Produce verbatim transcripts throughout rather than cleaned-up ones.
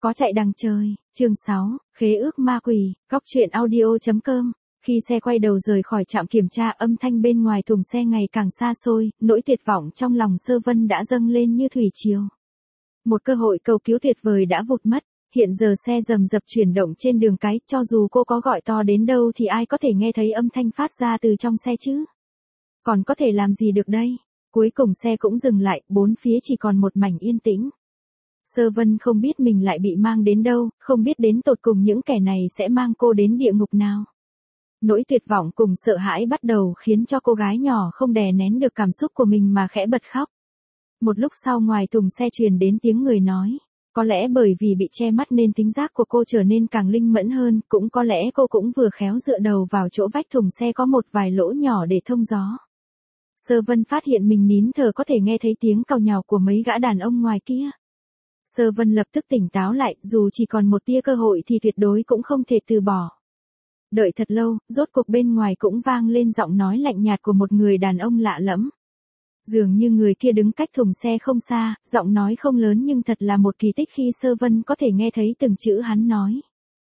Có chạy đằng trời, chương sáu, khế ước ma quỷ, góc truyện audio.com. Khi xe quay đầu rời khỏi trạm kiểm tra, âm thanh bên ngoài thùng xe ngày càng xa xôi, nỗi tuyệt vọng trong lòng Sơ Vân đã dâng lên như thủy triều. Một cơ hội cầu cứu tuyệt vời đã vụt mất, hiện giờ xe rầm rập chuyển động trên đường cái, cho dù cô có gọi to đến đâu thì ai có thể nghe thấy âm thanh phát ra từ trong xe chứ? Còn có thể làm gì được đây? Cuối cùng xe cũng dừng lại, bốn phía chỉ còn một mảnh yên tĩnh. Sơ Vân không biết mình lại bị mang đến đâu, không biết đến tột cùng những kẻ này sẽ mang cô đến địa ngục nào. Nỗi tuyệt vọng cùng sợ hãi bắt đầu khiến cho cô gái nhỏ không đè nén được cảm xúc của mình mà khẽ bật khóc. Một lúc sau ngoài thùng xe truyền đến tiếng người nói. Có lẽ bởi vì bị che mắt nên tính giác của cô trở nên càng linh mẫn hơn, cũng có lẽ cô cũng vừa khéo dựa đầu vào chỗ vách thùng xe có một vài lỗ nhỏ để thông gió. Sơ Vân phát hiện mình nín thở có thể nghe thấy tiếng càu nhàu của mấy gã đàn ông ngoài kia. Sơ Vân lập tức tỉnh táo lại, dù chỉ còn một tia cơ hội thì tuyệt đối cũng không thể từ bỏ. Đợi thật lâu, rốt cuộc bên ngoài cũng vang lên giọng nói lạnh nhạt của một người đàn ông lạ lẫm. Dường như người kia đứng cách thùng xe không xa, giọng nói không lớn nhưng thật là một kỳ tích khi Sơ Vân có thể nghe thấy từng chữ hắn nói.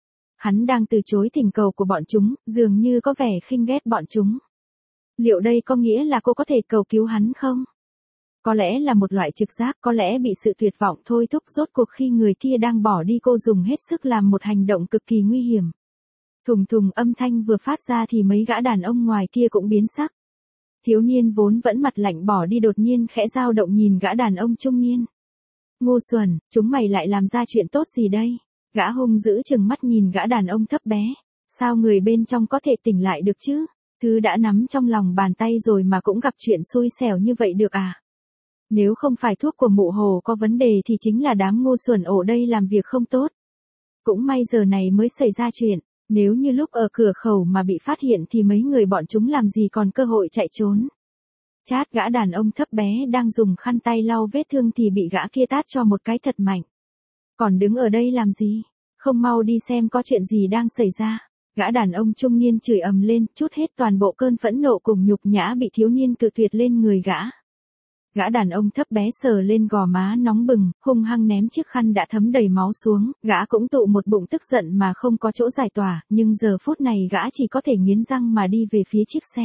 Hắn đang từ chối thỉnh cầu của bọn chúng, dường như có vẻ khinh ghét bọn chúng. Liệu đây có nghĩa là cô có thể cầu cứu hắn không? Có lẽ là một loại trực giác, có lẽ bị sự tuyệt vọng thôi thúc rốt cuộc khi người kia đang bỏ đi cô dùng hết sức làm một hành động cực kỳ nguy hiểm. Thùng thùng âm thanh vừa phát ra thì mấy gã đàn ông ngoài kia cũng biến sắc. Thiếu niên vốn vẫn mặt lạnh bỏ đi đột nhiên khẽ dao động nhìn gã đàn ông trung niên. Ngu xuẩn, chúng mày lại làm ra chuyện tốt gì đây? Gã hung dữ chừng mắt nhìn gã đàn ông thấp bé. Sao người bên trong có thể tỉnh lại được chứ? Thứ đã nắm trong lòng bàn tay rồi mà cũng gặp chuyện xui xẻo như vậy được à? Nếu không phải thuốc của mụ hồ có vấn đề thì chính là đám ngu xuẩn ổ đây làm việc không tốt. Cũng may giờ này mới xảy ra chuyện, nếu như lúc ở cửa khẩu mà bị phát hiện thì mấy người bọn chúng làm gì còn cơ hội chạy trốn. Chát, gã đàn ông thấp bé đang dùng khăn tay lau vết thương thì bị gã kia tát cho một cái thật mạnh. Còn đứng ở đây làm gì? Không mau đi xem có chuyện gì đang xảy ra. Gã đàn ông trung niên chửi ầm lên, trút hết toàn bộ cơn phẫn nộ cùng nhục nhã bị thiếu niên cự tuyệt lên người gã. Gã đàn ông thấp bé sờ lên gò má nóng bừng, hung hăng ném chiếc khăn đã thấm đầy máu xuống, gã cũng tụ một bụng tức giận mà không có chỗ giải tỏa, nhưng giờ phút này gã chỉ có thể nghiến răng mà đi về phía chiếc xe.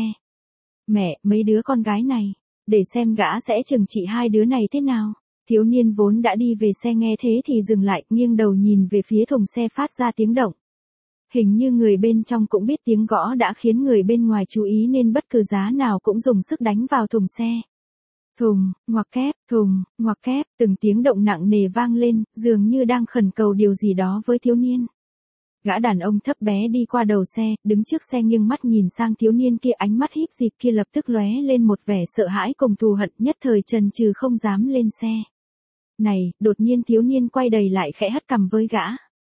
Mẹ, mấy đứa con gái này, để xem gã sẽ trừng trị hai đứa này thế nào. Thiếu niên vốn đã đi về xe nghe thế thì dừng lại, nghiêng đầu nhìn về phía thùng xe phát ra tiếng động. Hình như người bên trong cũng biết tiếng gõ đã khiến người bên ngoài chú ý nên bất cứ giá nào cũng dùng sức đánh vào thùng xe. Thùng, ngoặc kép, thùng, ngoặc kép, từng tiếng động nặng nề vang lên, dường như đang khẩn cầu điều gì đó với thiếu niên. Gã đàn ông thấp bé đi qua đầu xe, đứng trước xe nghiêng mắt nhìn sang thiếu niên kia, ánh mắt híp dịt kia lập tức lóe lên một vẻ sợ hãi cùng thù hận, nhất thời chần chừ không dám lên xe. Này, đột nhiên thiếu niên quay đầy lại khẽ hất cằm với gã.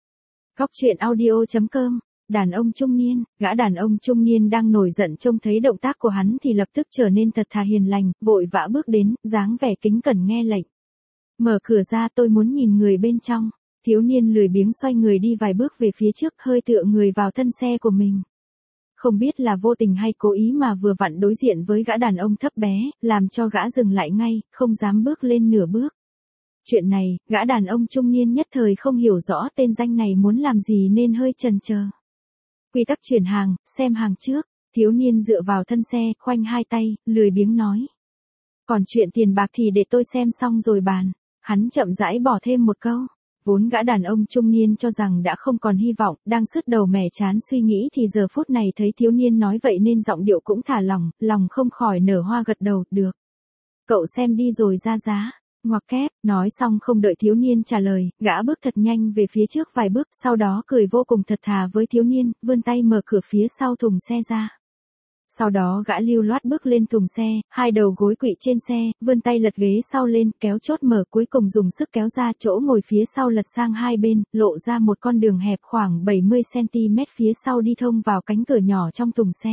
Góc truyện audio.com. Đàn ông trung niên, gã đàn ông trung niên đang nổi giận trông thấy động tác của hắn thì lập tức trở nên thật thà hiền lành, vội vã bước đến, dáng vẻ kính cẩn nghe lệnh. Mở cửa ra, tôi muốn nhìn người bên trong. Thiếu niên lười biếng xoay người đi vài bước về phía trước, hơi tựa người vào thân xe của mình. Không biết là vô tình hay cố ý mà vừa vặn đối diện với gã đàn ông thấp bé, làm cho gã dừng lại ngay, không dám bước lên nửa bước. Chuyện này, gã đàn ông trung niên nhất thời không hiểu rõ tên danh này muốn làm gì nên hơi chần chờ. Quy tắc chuyển hàng, xem hàng trước. Thiếu niên dựa vào thân xe, khoanh hai tay, lười biếng nói. Còn chuyện tiền bạc thì để tôi xem xong rồi bàn. Hắn chậm rãi bỏ thêm một câu. Vốn gã đàn ông trung niên cho rằng đã không còn hy vọng, đang sứt đầu mẻ chán suy nghĩ thì giờ phút này thấy thiếu niên nói vậy nên giọng điệu cũng thả lỏng, lòng không khỏi nở hoa gật đầu, được. Cậu xem đi rồi ra giá. Ngoặc kép, nói xong không đợi thiếu niên trả lời, gã bước thật nhanh về phía trước vài bước, sau đó cười vô cùng thật thà với thiếu niên, vươn tay mở cửa phía sau thùng xe ra. Sau đó gã lưu loát bước lên thùng xe, hai đầu gối quỵ trên xe, vươn tay lật ghế sau lên, kéo chốt mở, cuối cùng dùng sức kéo ra, chỗ ngồi phía sau lật sang hai bên, lộ ra một con đường hẹp khoảng bảy mươi xăng-ti-mét phía sau đi thông vào cánh cửa nhỏ trong thùng xe.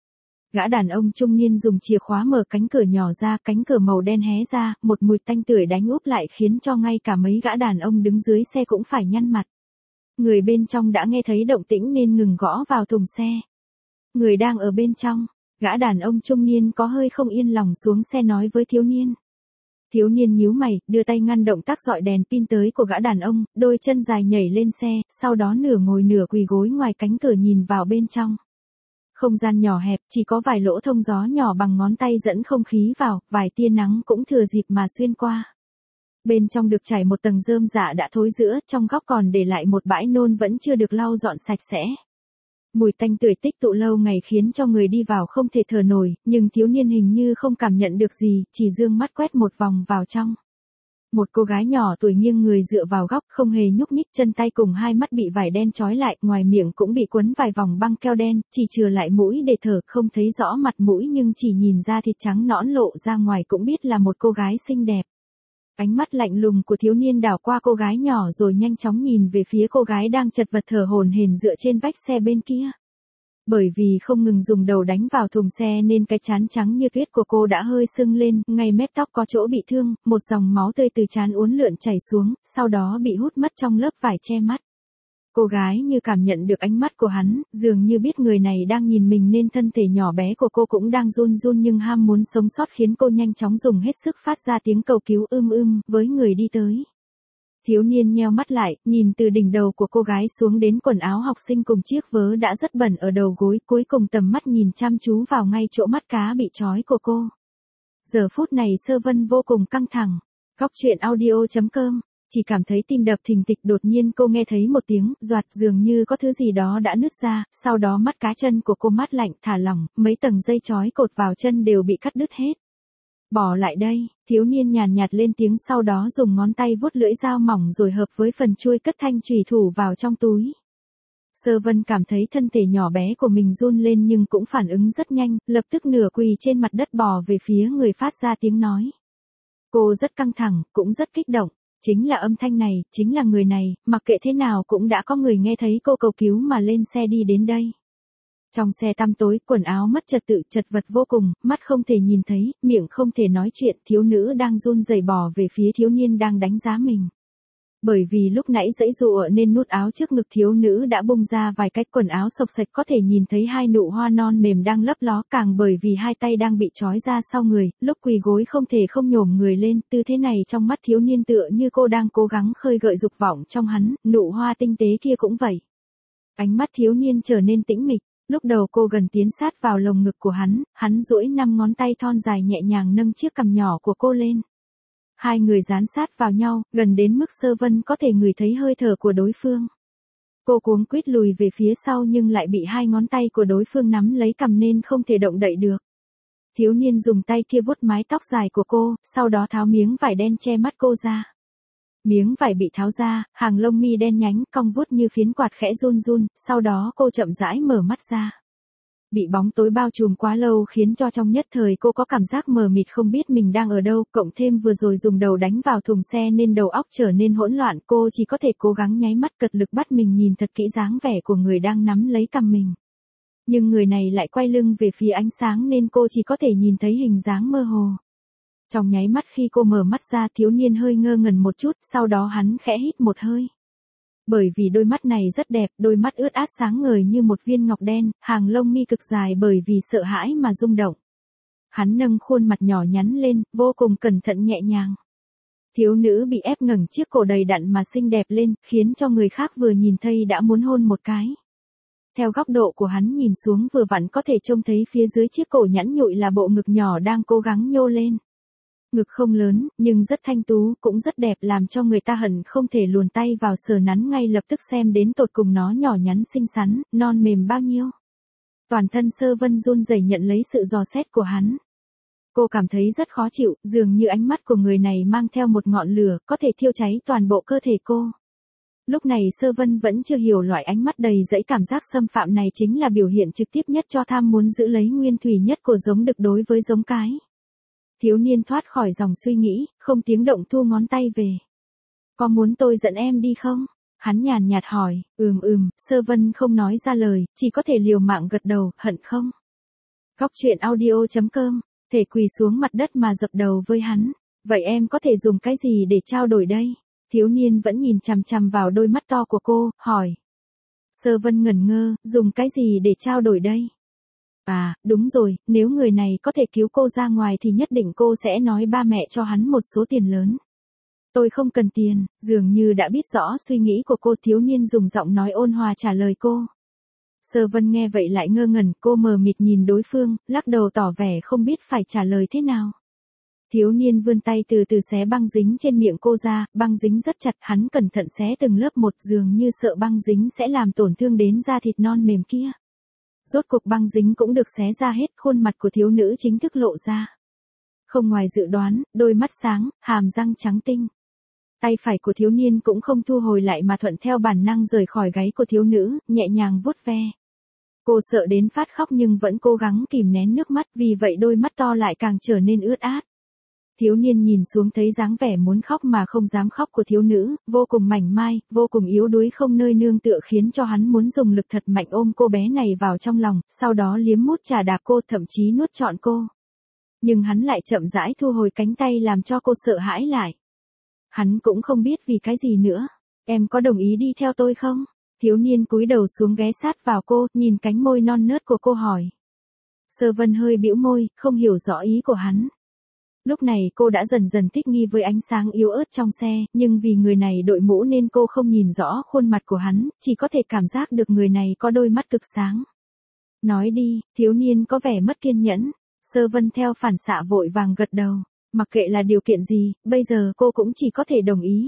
Gã đàn ông trung niên dùng chìa khóa mở cánh cửa nhỏ ra, cánh cửa màu đen hé ra, một mùi tanh tưởi đánh úp lại khiến cho ngay cả mấy gã đàn ông đứng dưới xe cũng phải nhăn mặt. Người bên trong đã nghe thấy động tĩnh nên ngừng gõ vào thùng xe. Người đang ở bên trong, gã đàn ông trung niên có hơi không yên lòng xuống xe nói với thiếu niên. Thiếu niên nhíu mày, đưa tay ngăn động tác dọi đèn pin tới của gã đàn ông, đôi chân dài nhảy lên xe, sau đó nửa ngồi nửa quỳ gối ngoài cánh cửa nhìn vào bên trong. Không gian nhỏ hẹp, chỉ có vài lỗ thông gió nhỏ bằng ngón tay dẫn không khí vào, vài tia nắng cũng thừa dịp mà xuyên qua. Bên trong được trải một tầng rơm rạ đã thối rữa, trong góc còn để lại một bãi nôn vẫn chưa được lau dọn sạch sẽ. Mùi tanh tưởi tích tụ lâu ngày khiến cho người đi vào không thể thở nổi, nhưng thiếu niên hình như không cảm nhận được gì, chỉ dương mắt quét một vòng vào trong. Một cô gái nhỏ tuổi nghiêng người dựa vào góc, không hề nhúc nhích, chân tay cùng hai mắt bị vải đen trói lại, ngoài miệng cũng bị quấn vài vòng băng keo đen, chỉ chừa lại mũi để thở, không thấy rõ mặt mũi nhưng chỉ nhìn ra thịt trắng nõn lộ ra ngoài cũng biết là một cô gái xinh đẹp. Ánh mắt lạnh lùng của thiếu niên đảo qua cô gái nhỏ rồi nhanh chóng nhìn về phía cô gái đang chật vật thở hổn hển dựa trên vách xe bên kia. Bởi vì không ngừng dùng đầu đánh vào thùng xe nên cái trán trắng như tuyết của cô đã hơi sưng lên, ngay mép tóc có chỗ bị thương, một dòng máu tươi từ trán uốn lượn chảy xuống, sau đó bị hút mất trong lớp vải che mắt. Cô gái như cảm nhận được ánh mắt của hắn, dường như biết người này đang nhìn mình nên thân thể nhỏ bé của cô cũng đang run run nhưng ham muốn sống sót khiến cô nhanh chóng dùng hết sức phát ra tiếng cầu cứu ưm ưm với người đi tới. Thiếu niên nheo mắt lại, nhìn từ đỉnh đầu của cô gái xuống đến quần áo học sinh cùng chiếc vớ đã rất bẩn ở đầu gối, cuối cùng tầm mắt nhìn chăm chú vào ngay chỗ mắt cá bị trói của cô. Giờ phút này Sơ Vân vô cùng căng thẳng. Góc truyện audio chấm com, chỉ cảm thấy tim đập thình thịch, đột nhiên cô nghe thấy một tiếng doạt, dường như có thứ gì đó đã nứt ra, sau đó mắt cá chân của cô mát lạnh thả lỏng, mấy tầng dây trói cột vào chân đều bị cắt đứt hết. Bỏ lại đây, thiếu niên nhàn nhạt lên tiếng, sau đó dùng ngón tay vuốt lưỡi dao mỏng rồi hợp với phần chuôi cất thanh chùy thủ vào trong túi. Sơ Vân cảm thấy thân thể nhỏ bé của mình run lên nhưng cũng phản ứng rất nhanh, lập tức nửa quỳ trên mặt đất bò về phía người phát ra tiếng nói. Cô rất căng thẳng, cũng rất kích động, chính là âm thanh này, chính là người này, mặc kệ thế nào cũng đã có người nghe thấy cô cầu cứu mà lên xe đi đến đây. Trong xe tăm tối, quần áo mất trật tự, chật vật vô cùng, mắt không thể nhìn thấy, miệng không thể nói chuyện, thiếu nữ đang run rẩy bò về phía thiếu niên đang đánh giá mình. Bởi vì lúc nãy giãy giụa nên nút áo trước ngực thiếu nữ đã bung ra vài cách, quần áo xộc xệch có thể nhìn thấy hai nụ hoa non mềm đang lấp ló, càng bởi vì hai tay đang bị trói ra sau người, lúc quỳ gối không thể không nhổm người lên, tư thế này trong mắt thiếu niên tựa như cô đang cố gắng khơi gợi dục vọng trong hắn, nụ hoa tinh tế kia cũng vậy. Ánh mắt thiếu niên trở nên tĩnh mịch. Lúc đầu cô gần tiến sát vào lồng ngực của hắn, hắn duỗi năm ngón tay thon dài nhẹ nhàng nâng chiếc cằm nhỏ của cô lên. Hai người dán sát vào nhau, gần đến mức Sơ Vân có thể ngửi thấy hơi thở của đối phương. Cô cuống quýt lùi về phía sau nhưng lại bị hai ngón tay của đối phương nắm lấy cằm nên không thể động đậy được. Thiếu niên dùng tay kia vuốt mái tóc dài của cô, sau đó tháo miếng vải đen che mắt cô ra. Miếng vải bị tháo ra, hàng lông mi đen nhánh cong vuốt như phiến quạt khẽ run run, sau đó cô chậm rãi mở mắt ra. Bị bóng tối bao trùm quá lâu khiến cho trong nhất thời cô có cảm giác mờ mịt không biết mình đang ở đâu, cộng thêm vừa rồi dùng đầu đánh vào thùng xe nên đầu óc trở nên hỗn loạn, cô chỉ có thể cố gắng nháy mắt cật lực bắt mình nhìn thật kỹ dáng vẻ của người đang nắm lấy cằm mình. Nhưng người này lại quay lưng về phía ánh sáng nên cô chỉ có thể nhìn thấy hình dáng mơ hồ. Trong nháy mắt khi cô mở mắt ra, thiếu niên hơi ngơ ngẩn một chút, sau đó hắn khẽ hít một hơi. Bởi vì đôi mắt này rất đẹp, đôi mắt ướt át sáng ngời như một viên ngọc đen, hàng lông mi cực dài bởi vì sợ hãi mà rung động. Hắn nâng khuôn mặt nhỏ nhắn lên, vô cùng cẩn thận nhẹ nhàng. Thiếu nữ bị ép ngẩng chiếc cổ đầy đặn mà xinh đẹp lên, khiến cho người khác vừa nhìn thấy đã muốn hôn một cái. Theo góc độ của hắn nhìn xuống vừa vặn có thể trông thấy phía dưới chiếc cổ nhẵn nhụi là bộ ngực nhỏ đang cố gắng nhô lên. Ngực không lớn, nhưng rất thanh tú, cũng rất đẹp làm cho người ta hận không thể luồn tay vào sờ nắn ngay lập tức xem đến tột cùng nó nhỏ nhắn xinh xắn, non mềm bao nhiêu. Toàn thân Sơ Vân run rẩy nhận lấy sự dò xét của hắn. Cô cảm thấy rất khó chịu, dường như ánh mắt của người này mang theo một ngọn lửa, có thể thiêu cháy toàn bộ cơ thể cô. Lúc này Sơ Vân vẫn chưa hiểu loại ánh mắt đầy dẫy cảm giác xâm phạm này chính là biểu hiện trực tiếp nhất cho tham muốn giữ lấy nguyên thủy nhất của giống đực đối với giống cái. Thiếu niên thoát khỏi dòng suy nghĩ, không tiếng động thu ngón tay về. Có muốn tôi dẫn em đi không? Hắn nhàn nhạt hỏi, ừm ừm, Sơ Vân không nói ra lời, chỉ có thể liều mạng gật đầu, hận không? Góc truyện audio chấm com, thể quỳ xuống mặt đất mà dập đầu với hắn. Vậy em có thể dùng cái gì để trao đổi đây? Thiếu niên vẫn nhìn chằm chằm vào đôi mắt to của cô, hỏi. Sơ Vân ngẩn ngơ, dùng cái gì để trao đổi đây? À, đúng rồi, nếu người này có thể cứu cô ra ngoài thì nhất định cô sẽ nói ba mẹ cho hắn một số tiền lớn. Tôi không cần tiền, dường như đã biết rõ suy nghĩ của cô, thiếu niên dùng giọng nói ôn hòa trả lời cô. Sơ Vân nghe vậy lại ngơ ngẩn, cô mờ mịt nhìn đối phương, lắc đầu tỏ vẻ không biết phải trả lời thế nào. Thiếu niên vươn tay từ từ xé băng dính trên miệng cô ra, băng dính rất chặt, hắn cẩn thận xé từng lớp một, dường như sợ băng dính sẽ làm tổn thương đến da thịt non mềm kia. Rốt cuộc băng dính cũng được xé ra hết, khuôn mặt của thiếu nữ chính thức lộ ra. Không ngoài dự đoán, đôi mắt sáng, hàm răng trắng tinh. Tay phải của thiếu niên cũng không thu hồi lại mà thuận theo bản năng rời khỏi gáy của thiếu nữ, nhẹ nhàng vuốt ve. Cô sợ đến phát khóc nhưng vẫn cố gắng kìm nén nước mắt, vì vậy đôi mắt to lại càng trở nên ướt át. Thiếu niên nhìn xuống thấy dáng vẻ muốn khóc mà không dám khóc của thiếu nữ, vô cùng mảnh mai, vô cùng yếu đuối không nơi nương tựa, khiến cho hắn muốn dùng lực thật mạnh ôm cô bé này vào trong lòng, sau đó liếm mút chà đạp cô, thậm chí nuốt trọn cô. Nhưng hắn lại chậm rãi thu hồi cánh tay làm cho cô sợ hãi lại. Hắn cũng không biết vì cái gì nữa. Em có đồng ý đi theo tôi không? Thiếu niên cúi đầu xuống ghé sát vào cô, nhìn cánh môi non nớt của cô hỏi. Sơ Vân hơi bĩu môi, không hiểu rõ ý của hắn. Lúc này cô đã dần dần thích nghi với ánh sáng yếu ớt trong xe, nhưng vì người này đội mũ nên cô không nhìn rõ khuôn mặt của hắn, chỉ có thể cảm giác được người này có đôi mắt cực sáng. Nói đi, thiếu niên có vẻ mất kiên nhẫn. Sơ Vân theo phản xạ vội vàng gật đầu. Mặc kệ là điều kiện gì, bây giờ cô cũng chỉ có thể đồng ý.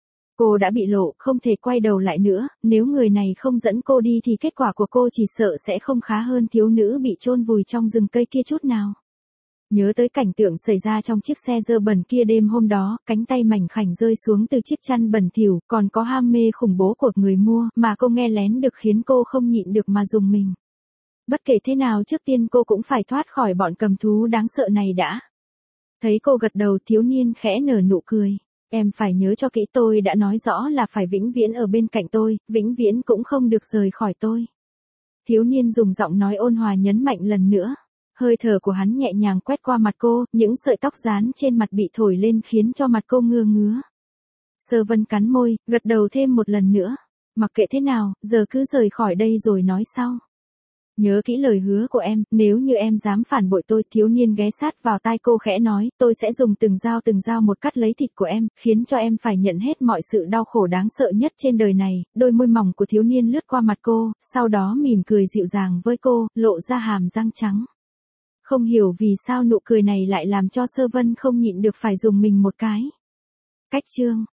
Cô đã bị lộ, không thể quay đầu lại nữa, nếu người này không dẫn cô đi thì kết quả của cô chỉ sợ sẽ không khá hơn thiếu nữ bị chôn vùi trong rừng cây kia chút nào. Nhớ tới cảnh tượng xảy ra trong chiếc xe dơ bẩn kia đêm hôm đó, cánh tay mảnh khảnh rơi xuống từ chiếc chăn bẩn thỉu, còn có ham mê khủng bố của người mua mà cô nghe lén được khiến cô không nhịn được mà rùng mình. Bất kể thế nào trước tiên cô cũng phải thoát khỏi bọn cầm thú đáng sợ này đã. Thấy cô gật đầu, thiếu niên khẽ nở nụ cười. Em phải nhớ cho kỹ, tôi đã nói rõ là phải vĩnh viễn ở bên cạnh tôi, vĩnh viễn cũng không được rời khỏi tôi. Thiếu niên dùng giọng nói ôn hòa nhấn mạnh lần nữa. Hơi thở của hắn nhẹ nhàng quét qua mặt cô, những sợi tóc rán trên mặt bị thổi lên khiến cho mặt cô ngưa ngứa. Sơ Vân cắn môi, gật đầu thêm một lần nữa. Mặc kệ thế nào, giờ cứ rời khỏi đây rồi nói sau. Nhớ kỹ lời hứa của em, nếu như em dám phản bội tôi. Thiếu niên ghé sát vào tai cô khẽ nói, tôi sẽ dùng từng dao từng dao một cắt lấy thịt của em, khiến cho em phải nhận hết mọi sự đau khổ đáng sợ nhất trên đời này. Đôi môi mỏng của thiếu niên lướt qua mặt cô, sau đó mỉm cười dịu dàng với cô, lộ ra hàm răng trắng. Không hiểu vì sao nụ cười này lại làm cho Sơ Vân không nhịn được phải dùng mình một cái. Cách chương